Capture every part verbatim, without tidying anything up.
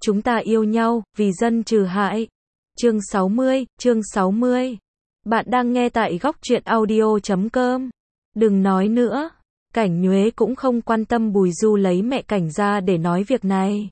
Chúng ta yêu nhau, vì dân trừ hại. Chương sáu mươi, chương sáu mươi. Bạn đang nghe tại góc truyện audio chấm com. Đừng nói nữa. Cảnh Nhuế cũng không quan tâm Bùi Du lấy mẹ Cảnh ra để nói việc này.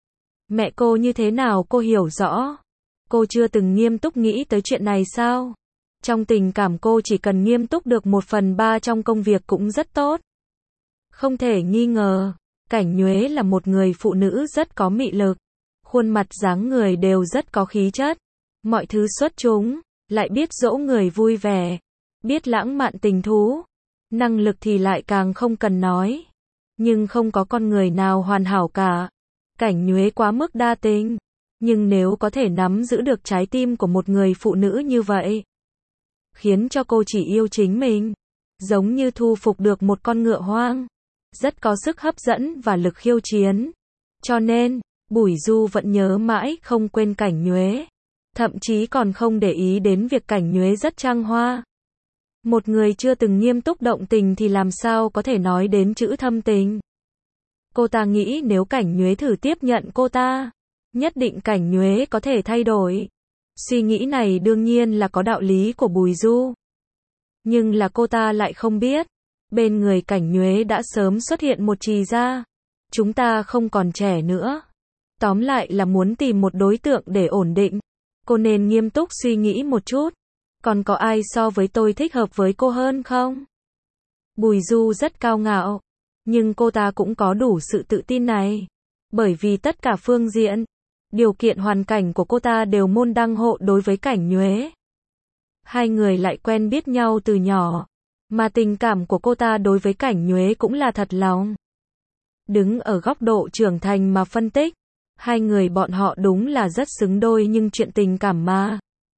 Mẹ cô như thế nào cô hiểu rõ. Cô chưa từng nghiêm túc nghĩ tới chuyện này sao? Trong tình cảm cô chỉ cần nghiêm túc được một phần ba trong công việc cũng rất tốt. Không thể nghi ngờ, Cảnh Nhuế là một người phụ nữ rất có mị lực. Khuôn mặt dáng người đều rất có khí chất. Mọi thứ xuất chúng, lại biết dỗ người vui vẻ. Biết lãng mạn tình thú. Năng lực thì lại càng không cần nói. Nhưng không có con người nào hoàn hảo cả. Cảnh Nhuế quá mức đa tình. Nhưng nếu có thể nắm giữ được trái tim của một người phụ nữ như vậy, khiến cho cô chỉ yêu chính mình, giống như thu phục được một con ngựa hoang, rất có sức hấp dẫn và lực khiêu chiến. Cho nên, Bùi Du vẫn nhớ mãi không quên Cảnh Nhuế. Thậm chí còn không để ý đến việc Cảnh Nhuế rất trăng hoa. Một người chưa từng nghiêm túc động tình thì làm sao có thể nói đến chữ thâm tình. Cô ta nghĩ nếu Cảnh Nhuế thử tiếp nhận cô ta, nhất định Cảnh Nhuế có thể thay đổi. Suy nghĩ này đương nhiên là có đạo lý của Bùi Du. Nhưng là cô ta lại không biết, bên người Cảnh Nhuế đã sớm xuất hiện một Trì Gia. Chúng ta không còn trẻ nữa. Tóm lại là muốn tìm một đối tượng để ổn định. Cô nên nghiêm túc suy nghĩ một chút. Còn có ai so với tôi thích hợp với cô hơn không? Bùi Du rất cao ngạo. Nhưng cô ta cũng có đủ sự tự tin này. Bởi vì tất cả phương diện, điều kiện hoàn cảnh của cô ta đều môn đăng hộ đối với Cảnh Nhuế. Hai người lại quen biết nhau từ nhỏ. Mà tình cảm của cô ta đối với Cảnh Nhuế cũng là thật lòng. Đứng ở góc độ trưởng thành mà phân tích, hai người bọn họ đúng là rất xứng đôi, nhưng chuyện tình cảm mà.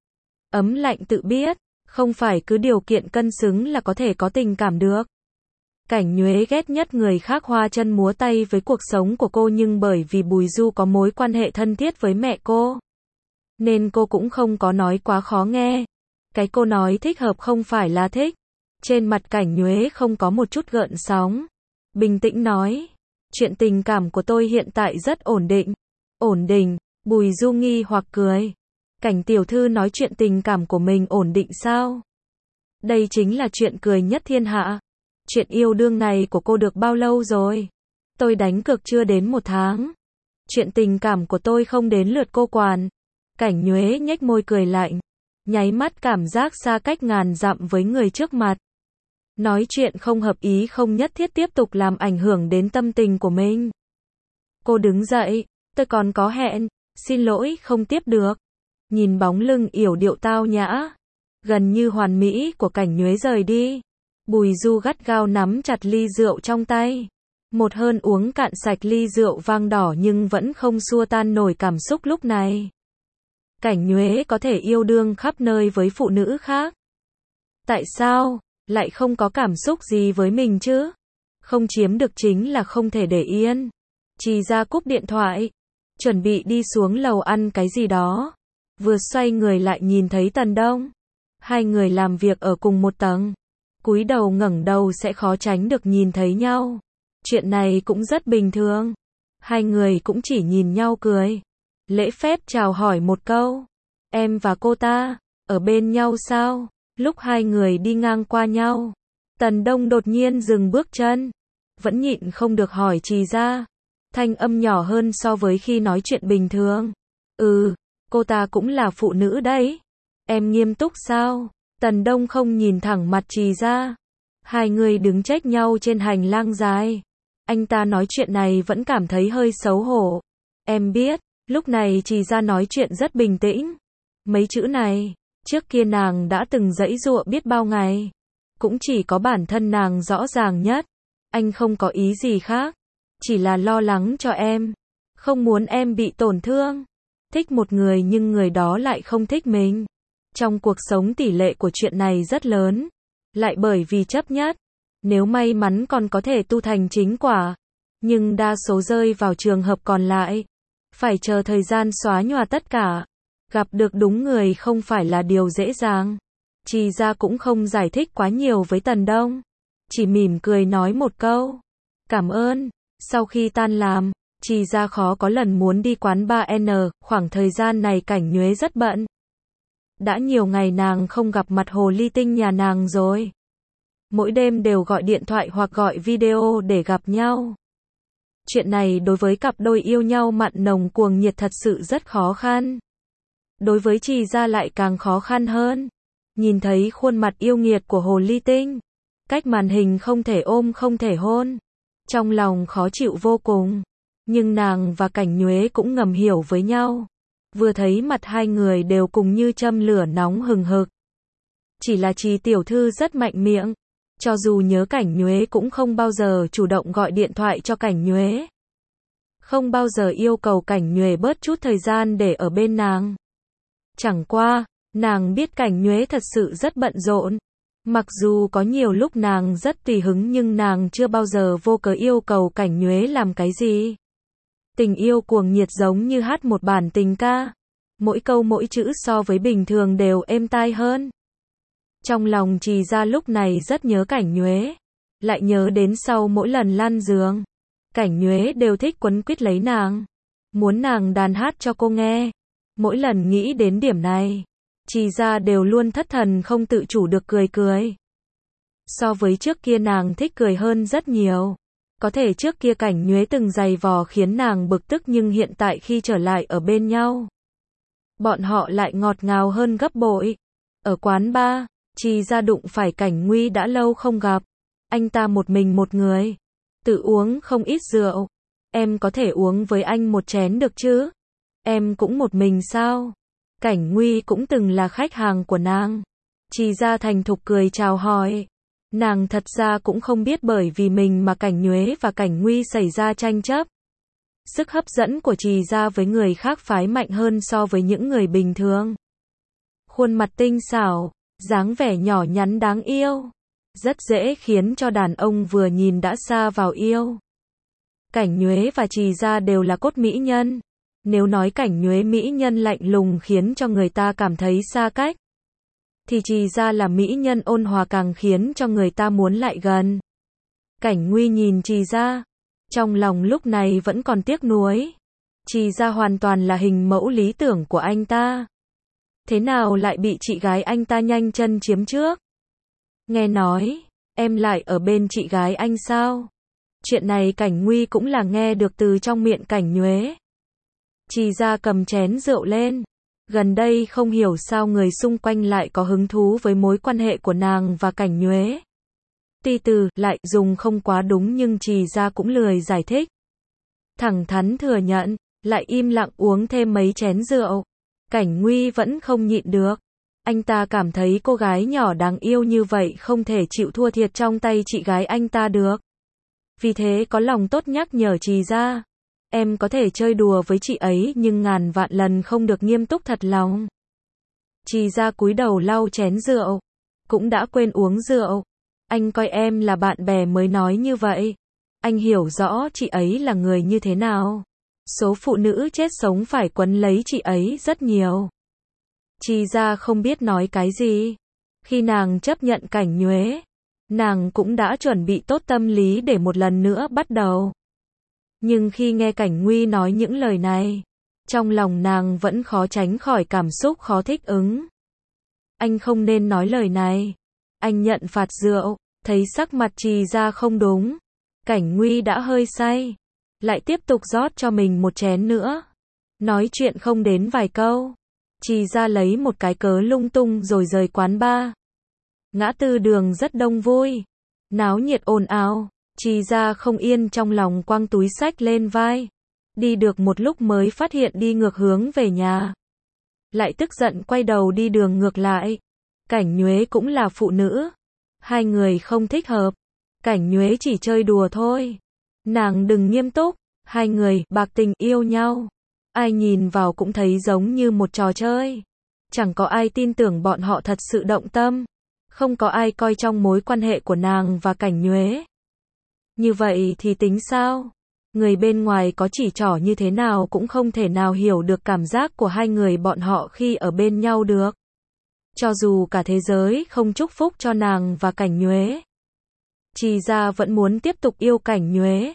Ấm lạnh tự biết, không phải cứ điều kiện cân xứng là có thể có tình cảm được. Cảnh Nhuế ghét nhất người khác hoa chân múa tay với cuộc sống của cô, nhưng bởi vì Bùi Du có mối quan hệ thân thiết với mẹ cô, nên cô cũng không có nói quá khó nghe. Cái cô nói thích hợp không phải là thích. Trên mặt Cảnh Nhuế không có một chút gợn sóng. Bình tĩnh nói, chuyện tình cảm của tôi hiện tại rất ổn định. Ổn định, Bùi Du nghi hoặc cười. Cảnh tiểu thư nói chuyện tình cảm của mình ổn định sao? Đây chính là chuyện cười nhất thiên hạ. Chuyện yêu đương này của cô được bao lâu rồi? Tôi đánh cược chưa đến một tháng. Chuyện tình cảm của tôi không đến lượt cô quản. Cảnh Nhuế nhếch môi cười lạnh. Nháy mắt cảm giác xa cách ngàn dặm với người trước mặt. Nói chuyện không hợp ý không nhất thiết tiếp tục làm ảnh hưởng đến tâm tình của mình. Cô đứng dậy. Tôi còn có hẹn. Xin lỗi không tiếp được. Nhìn bóng lưng yểu điệu tao nhã, gần như hoàn mỹ của Cảnh Nhuế rời đi. Bùi Du gắt gao nắm chặt ly rượu trong tay. Một hơn uống cạn sạch ly rượu vang đỏ nhưng vẫn không xua tan nổi cảm xúc lúc này. Cảnh Nhuế có thể yêu đương khắp nơi với phụ nữ khác. Tại sao lại không có cảm xúc gì với mình chứ? Không chiếm được chính là không thể để yên. Trì Gia cúp điện thoại, chuẩn bị đi xuống lầu ăn cái gì đó. Vừa xoay người lại nhìn thấy Tần Đông. Hai người làm việc ở cùng một tầng. Cúi đầu ngẩng đầu sẽ khó tránh được nhìn thấy nhau. Chuyện này cũng rất bình thường. Hai người cũng chỉ nhìn nhau cười. Lễ phép chào hỏi một câu. Em và cô ta, ở bên nhau sao? Lúc hai người đi ngang qua nhau, Tần Đông đột nhiên dừng bước chân. Vẫn nhịn không được hỏi Trì Gia. Thanh âm nhỏ hơn so với khi nói chuyện bình thường. Ừ, cô ta cũng là phụ nữ đấy. Em nghiêm túc sao? Tần Đông không nhìn thẳng mặt Trì Gia. Hai người đứng chếch nhau trên hành lang dài. Anh ta nói chuyện này vẫn cảm thấy hơi xấu hổ. Em biết, lúc này Trì Gia nói chuyện rất bình tĩnh. Mấy chữ này, trước kia nàng đã từng giãy giụa biết bao ngày. Cũng chỉ có bản thân nàng rõ ràng nhất. Anh không có ý gì khác. Chỉ là lo lắng cho em. Không muốn em bị tổn thương. Thích một người nhưng người đó lại không thích mình. Trong cuộc sống tỷ lệ của chuyện này rất lớn. Lại bởi vì chấp nhất. Nếu may mắn còn có thể tu thành chính quả. Nhưng đa số rơi vào trường hợp còn lại. Phải chờ thời gian xóa nhòa tất cả. Gặp được đúng người không phải là điều dễ dàng. Trì Gia cũng không giải thích quá nhiều với Tần Đông. Chỉ mỉm cười nói một câu. Cảm ơn. Sau khi tan làm, Trì Gia khó có lần muốn đi quán ba N, khoảng thời gian này Cảnh Nhuế rất bận. Đã nhiều ngày nàng không gặp mặt hồ ly tinh nhà nàng rồi. Mỗi đêm đều gọi điện thoại hoặc gọi video để gặp nhau. Chuyện này đối với cặp đôi yêu nhau mặn nồng cuồng nhiệt thật sự rất khó khăn. Đối với Trì Gia lại càng khó khăn hơn. Nhìn thấy khuôn mặt yêu nghiệt của hồ ly tinh, cách màn hình không thể ôm không thể hôn, trong lòng khó chịu vô cùng. Nhưng nàng và Cảnh Nhuế cũng ngầm hiểu với nhau. Vừa thấy mặt hai người đều cùng như châm lửa nóng hừng hực. Chỉ là Trì tiểu thư rất mạnh miệng. Cho dù nhớ Cảnh Nhuế cũng không bao giờ chủ động gọi điện thoại cho Cảnh Nhuế. Không bao giờ yêu cầu Cảnh Nhuế bớt chút thời gian để ở bên nàng. Chẳng qua, nàng biết Cảnh Nhuế thật sự rất bận rộn. Mặc dù có nhiều lúc nàng rất tùy hứng nhưng nàng chưa bao giờ vô cớ yêu cầu Cảnh Nhuế làm cái gì. Tình yêu cuồng nhiệt giống như hát một bản tình ca. Mỗi câu mỗi chữ so với bình thường đều êm tai hơn. Trong lòng Trì Gia lúc này rất nhớ Cảnh Nhuế. Lại nhớ đến sau mỗi lần lăn giường. Cảnh Nhuế đều thích quấn quýt lấy nàng. Muốn nàng đàn hát cho cô nghe. Mỗi lần nghĩ đến điểm này, Trì Gia đều luôn thất thần không tự chủ được cười cười. So với trước kia nàng thích cười hơn rất nhiều. Có thể trước kia Cảnh Nhuế từng giày vò khiến nàng bực tức nhưng hiện tại khi trở lại ở bên nhau, bọn họ lại ngọt ngào hơn gấp bội. Ở quán bar, Trì Gia đụng phải Cảnh Nguy đã lâu không gặp. Anh ta một mình một người, tự uống không ít rượu. Em có thể uống với anh một chén được chứ? Em cũng một mình sao? Cảnh Nguy cũng từng là khách hàng của nàng. Trì Gia thành thục cười chào hỏi. Nàng thật ra cũng không biết bởi vì mình mà Cảnh Nhuế và Cảnh Nguy xảy ra tranh chấp. Sức hấp dẫn của Trì Gia với người khác phái mạnh hơn so với những người bình thường. Khuôn mặt tinh xảo, dáng vẻ nhỏ nhắn đáng yêu, rất dễ khiến cho đàn ông vừa nhìn đã sa vào yêu. Cảnh Nhuế và Trì Gia đều là cốt mỹ nhân. Nếu nói Cảnh Nhuế mỹ nhân lạnh lùng khiến cho người ta cảm thấy xa cách, thì Trì Gia là mỹ nhân ôn hòa càng khiến cho người ta muốn lại gần. Cảnh Nguy nhìn Trì Gia, trong lòng lúc này vẫn còn tiếc nuối. Trì Gia hoàn toàn là hình mẫu lý tưởng của anh ta. Thế nào lại bị chị gái anh ta nhanh chân chiếm trước? Nghe nói, em lại ở bên chị gái anh sao? Chuyện này Cảnh Nguy cũng là nghe được từ trong miệng Cảnh Nhuế. Trì Gia cầm chén rượu lên. Gần đây không hiểu sao người xung quanh lại có hứng thú với mối quan hệ của nàng và Cảnh Nhuế. Ti từ, lại dùng không quá đúng nhưng Trì Gia cũng lười giải thích. Thẳng thắn thừa nhận, lại im lặng uống thêm mấy chén rượu. Cảnh Nguy vẫn không nhịn được. Anh ta cảm thấy cô gái nhỏ đáng yêu như vậy không thể chịu thua thiệt trong tay chị gái anh ta được. Vì thế có lòng tốt nhắc nhở Trì Gia. Em có thể chơi đùa với chị ấy nhưng ngàn vạn lần không được nghiêm túc thật lòng. Trì Gia cúi đầu lau chén rượu. Cũng đã quên uống rượu. Anh coi em là bạn bè mới nói như vậy. Anh hiểu rõ chị ấy là người như thế nào. Số phụ nữ chết sống phải quấn lấy chị ấy rất nhiều. Trì Gia không biết nói cái gì. Khi nàng chấp nhận Cảnh Nhuế, nàng cũng đã chuẩn bị tốt tâm lý để một lần nữa bắt đầu. Nhưng khi nghe Cảnh Nguy nói những lời này, trong lòng nàng vẫn khó tránh khỏi cảm xúc khó thích ứng. Anh không nên nói lời này. Anh nhận phạt rượu, thấy sắc mặt Trì Gia không đúng. Cảnh Nguy đã hơi say, lại tiếp tục rót cho mình một chén nữa. Nói chuyện không đến vài câu, Trì Gia lấy một cái cớ lung tung rồi rời quán bar. Ngã tư đường rất đông vui, náo nhiệt ồn ào. Trì Gia không yên trong lòng quăng túi xách lên vai. Đi được một lúc mới phát hiện đi ngược hướng về nhà. Lại tức giận quay đầu đi đường ngược lại. Cảnh Nhuế cũng là phụ nữ. Hai người không thích hợp. Cảnh Nhuế chỉ chơi đùa thôi. Nàng đừng nghiêm túc. Hai người bạc tình yêu nhau. Ai nhìn vào cũng thấy giống như một trò chơi. Chẳng có ai tin tưởng bọn họ thật sự động tâm. Không có ai coi trong mối quan hệ của nàng và Cảnh Nhuế. Như vậy thì tính sao? Người bên ngoài có chỉ trỏ như thế nào cũng không thể nào hiểu được cảm giác của hai người bọn họ khi ở bên nhau được. Cho dù cả thế giới không chúc phúc cho nàng và Cảnh Nhuế, Trì Gia vẫn muốn tiếp tục yêu Cảnh Nhuế.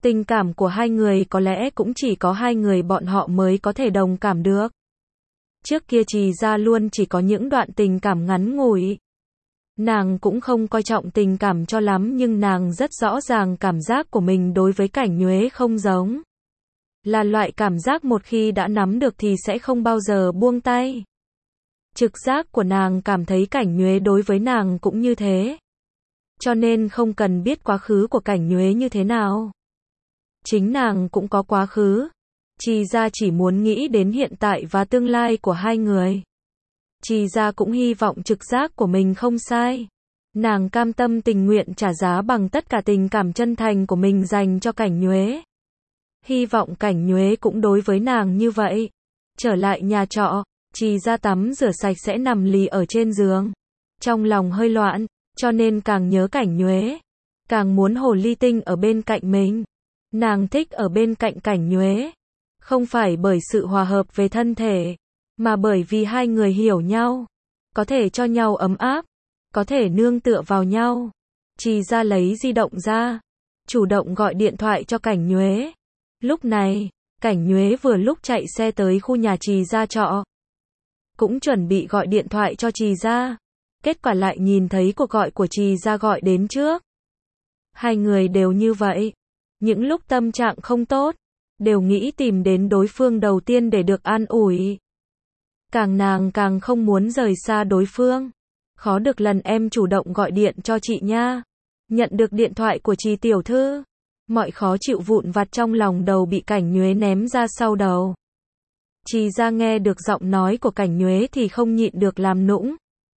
Tình cảm của hai người có lẽ cũng chỉ có hai người bọn họ mới có thể đồng cảm được. Trước kia Trì Gia luôn chỉ có những đoạn tình cảm ngắn ngủi. Nàng cũng không coi trọng tình cảm cho lắm nhưng nàng rất rõ ràng cảm giác của mình đối với Cảnh Nhuế không giống. Là loại cảm giác một khi đã nắm được thì sẽ không bao giờ buông tay. Trực giác của nàng cảm thấy Cảnh Nhuế đối với nàng cũng như thế. Cho nên không cần biết quá khứ của Cảnh Nhuế như thế nào. Chính nàng cũng có quá khứ. Trì Gia chỉ muốn nghĩ đến hiện tại và tương lai của hai người. Trì Gia cũng hy vọng trực giác của mình không sai. Nàng cam tâm tình nguyện trả giá bằng tất cả tình cảm chân thành của mình dành cho Cảnh Nhuế. Hy vọng Cảnh Nhuế cũng đối với nàng như vậy. Trở lại nhà trọ, Trì Gia tắm rửa sạch sẽ nằm lì ở trên giường. Trong lòng hơi loạn, cho nên càng nhớ Cảnh Nhuế. Càng muốn Hồ Ly Tinh ở bên cạnh mình. Nàng thích ở bên cạnh Cảnh Nhuế. Không phải bởi sự hòa hợp về thân thể, mà bởi vì hai người hiểu nhau. Có thể cho nhau ấm áp. Có thể nương tựa vào nhau. Trì Gia lấy di động ra. Chủ động gọi điện thoại cho Cảnh Nhuế. Lúc này, Cảnh Nhuế vừa lúc chạy xe tới khu nhà Trì Gia trọ. Cũng chuẩn bị gọi điện thoại cho Trì Gia. Kết quả lại nhìn thấy cuộc gọi của Trì Gia gọi đến trước. Hai người đều như vậy. Những lúc tâm trạng không tốt, đều nghĩ tìm đến đối phương đầu tiên để được an ủi. Càng nàng càng không muốn rời xa đối phương. Khó được lần em chủ động gọi điện cho chị nha. Nhận được điện thoại của Trì tiểu thư. Mọi khó chịu vụn vặt trong lòng đầu bị Cảnh Nhuế ném ra sau đầu. Trì Gia nghe được giọng nói của Cảnh Nhuế thì không nhịn được làm nũng.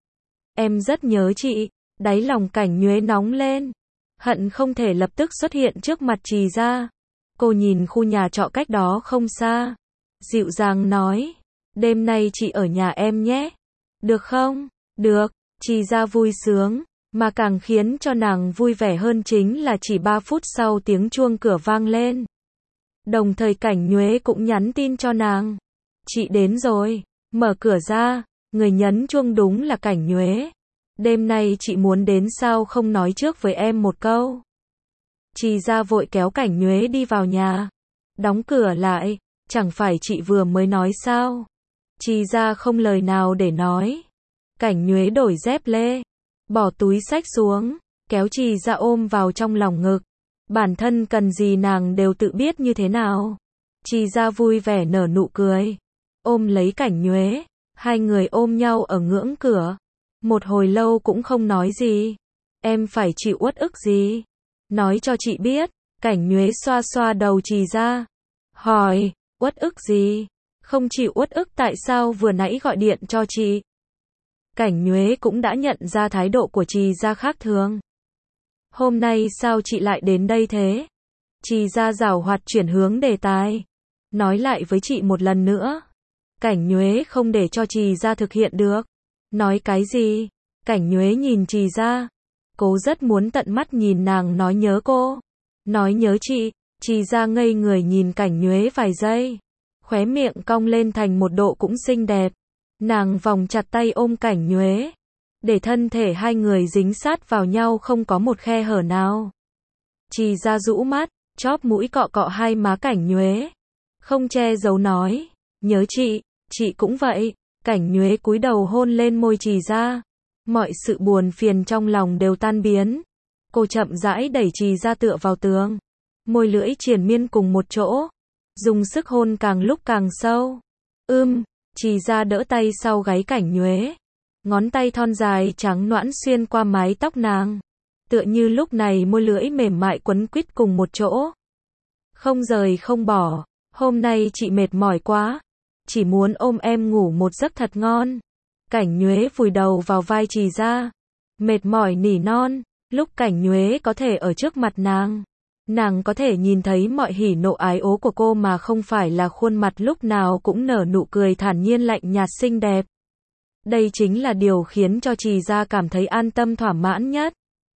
Em rất nhớ chị. Đáy lòng Cảnh Nhuế nóng lên. Hận không thể lập tức xuất hiện trước mặt Trì Gia. Cô nhìn khu nhà trọ cách đó không xa. Dịu dàng nói. Đêm nay chị ở nhà em nhé. Được không? Được. Trì Gia vui sướng. Mà càng khiến cho nàng vui vẻ hơn chính là chỉ ba phút sau tiếng chuông cửa vang lên. Đồng thời Cảnh Nhuế cũng nhắn tin cho nàng. Chị đến rồi. Mở cửa ra. Người nhấn chuông đúng là Cảnh Nhuế. Đêm nay chị muốn đến sao không nói trước với em một câu. Trì Gia vội kéo Cảnh Nhuế đi vào nhà. Đóng cửa lại. Chẳng phải chị vừa mới nói sao. Trì Gia không lời nào để nói. Cảnh Nhuế đổi dép lê. Bỏ túi xách xuống. Kéo Trì Gia ôm vào trong lòng ngực. Bản thân cần gì nàng đều tự biết như thế nào. Trì Gia vui vẻ nở nụ cười. Ôm lấy Cảnh Nhuế. Hai người ôm nhau ở ngưỡng cửa. Một hồi lâu cũng không nói gì. Em phải chịu uất ức gì? Nói cho chị biết. Cảnh Nhuế xoa xoa đầu Trì Gia. Hỏi, uất ức gì? Không chịu uất ức tại sao vừa nãy gọi điện cho chị? Cảnh Nhuế cũng đã nhận ra thái độ của Trì Gia khác thường. Hôm nay sao chị lại đến đây thế? Trì Gia giảo hoạt chuyển hướng đề tài. Nói lại với chị một lần nữa. Cảnh Nhuế không để cho Trì Gia thực hiện được. Nói cái gì? Cảnh Nhuế nhìn Trì Gia. Cô rất muốn tận mắt nhìn nàng nói nhớ cô. Nói nhớ chị. Trì Gia ngây người nhìn Cảnh Nhuế vài giây. Khóe miệng cong lên thành một độ cũng xinh đẹp. Nàng vòng chặt tay ôm Cảnh Nhuế. Để thân thể hai người dính sát vào nhau không có một khe hở nào. Trì Gia rũ mắt, chóp mũi cọ cọ hai má Cảnh Nhuế. Không che giấu nói. Nhớ chị, chị cũng vậy. Cảnh Nhuế cúi đầu hôn lên môi Trì Gia. Mọi sự buồn phiền trong lòng đều tan biến. Cô chậm rãi đẩy Trì Gia tựa vào tường. Môi lưỡi triền miên cùng một chỗ. Dùng sức hôn càng lúc càng sâu. Ưm, Trì Gia đỡ tay sau gáy Cảnh Nhuế. Ngón tay thon dài trắng nõn xuyên qua mái tóc nàng. Tựa như lúc này môi lưỡi mềm mại quấn quýt cùng một chỗ. Không rời không bỏ. Hôm nay chị mệt mỏi quá. Chỉ muốn ôm em ngủ một giấc thật ngon. Cảnh Nhuế vùi đầu vào vai Trì Gia. Mệt mỏi nỉ non. Lúc Cảnh Nhuế có thể ở trước mặt nàng. Nàng có thể nhìn thấy mọi hỉ nộ ái ố của cô mà không phải là khuôn mặt lúc nào cũng nở nụ cười thản nhiên lạnh nhạt xinh đẹp. Đây chính là điều khiến cho Trì Gia cảm thấy an tâm thỏa mãn nhất.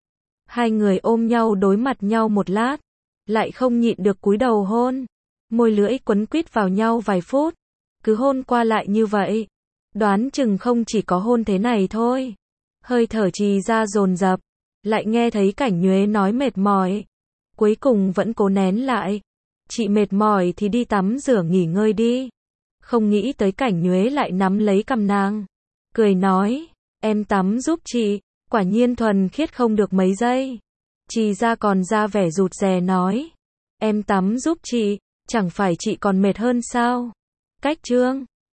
Hai người ôm nhau đối mặt nhau một lát. Lại không nhịn được cúi đầu hôn. Môi lưỡi quấn quýt vào nhau vài phút. Cứ hôn qua lại như vậy. Đoán chừng không chỉ có hôn thế này thôi. Hơi thở Trì Gia dồn dập. Lại nghe thấy Cảnh Nhuế nói mệt mỏi. cuối cùng vẫn cố nén lại. Chị mệt mỏi thì đi tắm rửa nghỉ ngơi đi. Không nghĩ tới Cảnh Nhuế lại nắm lấy cằm nàng. Cười nói, em tắm giúp chị, quả nhiên thuần khiết không được mấy giây. Trì Gia còn ra vẻ rụt rè nói, em tắm giúp chị, chẳng phải chị còn mệt hơn sao? Cách Trương